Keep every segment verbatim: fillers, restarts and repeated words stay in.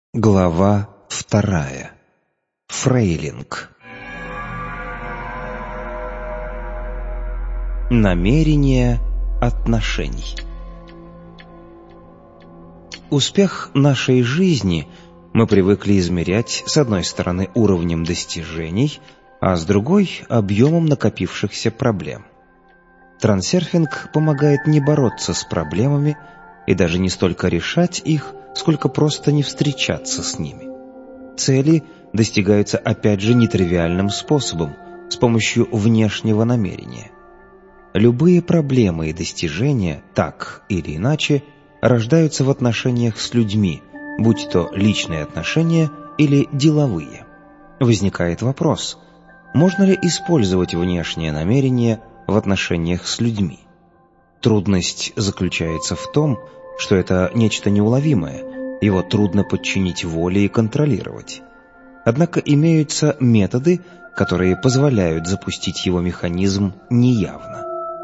Глава вторая. Фрейлинг. Намерение отношений. Успех нашей жизни мы привыкли измерять с одной стороны уровнем достижений, а с другой — объемом накопившихся проблем. Трансерфинг помогает не бороться с проблемами и даже не столько решать их, сколько просто не встречаться с ними. Цели достигаются опять же нетривиальным способом, с помощью внешнего намерения. Любые проблемы и достижения, так или иначе, рождаются в отношениях с людьми, будь то личные отношения или деловые. Возникает вопрос: можно ли использовать внешнее намерение в отношениях с людьми? Трудность заключается в том, что это нечто неуловимое, его трудно подчинить воле и контролировать. Однако имеются методы, которые позволяют запустить его механизм неявно.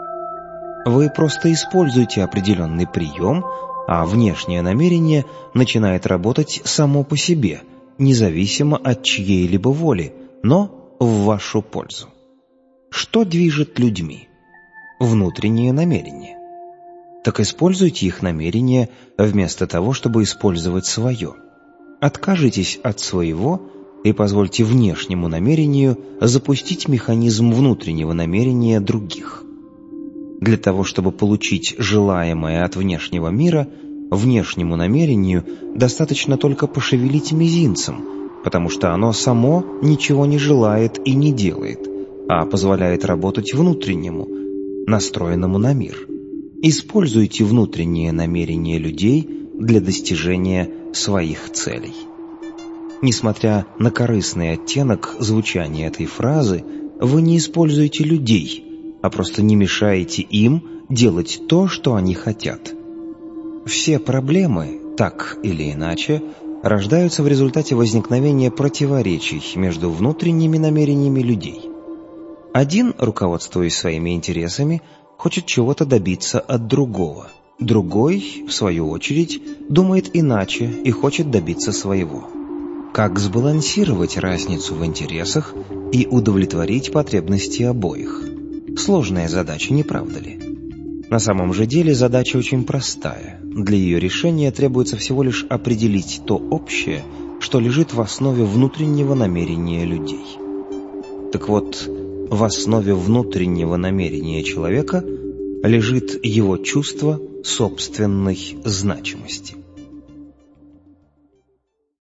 Вы просто используете определенный прием, а внешнее намерение начинает работать само по себе, независимо от чьей-либо воли, но в вашу пользу. Что движет людьми? Внутреннее намерение. Так используйте их намерение вместо того, чтобы использовать свое. Откажитесь от своего и позвольте внешнему намерению запустить механизм внутреннего намерения других. Для того, чтобы получить желаемое от внешнего мира, внешнему намерению достаточно только пошевелить мизинцем, потому что оно само ничего не желает и не делает, а позволяет работать внутреннему, настроенному на мир. Используйте внутреннее намерение людей для достижения своих целей. Несмотря на корыстный оттенок звучания этой фразы, вы не используете людей, а просто не мешаете им делать то, что они хотят. Все проблемы, так или иначе, рождаются в результате возникновения противоречий между внутренними намерениями людей. Один, руководствуясь своими интересами, хочет чего-то добиться от другого. Другой, в свою очередь, думает иначе и хочет добиться своего. Как сбалансировать разницу в интересах и удовлетворить потребности обоих? Сложная задача, не правда ли? На самом же деле задача очень простая. Для ее решения требуется всего лишь определить то общее, что лежит в основе внутреннего намерения людей. Так вот, в основе внутреннего намерения человека лежит его чувство собственной значимости.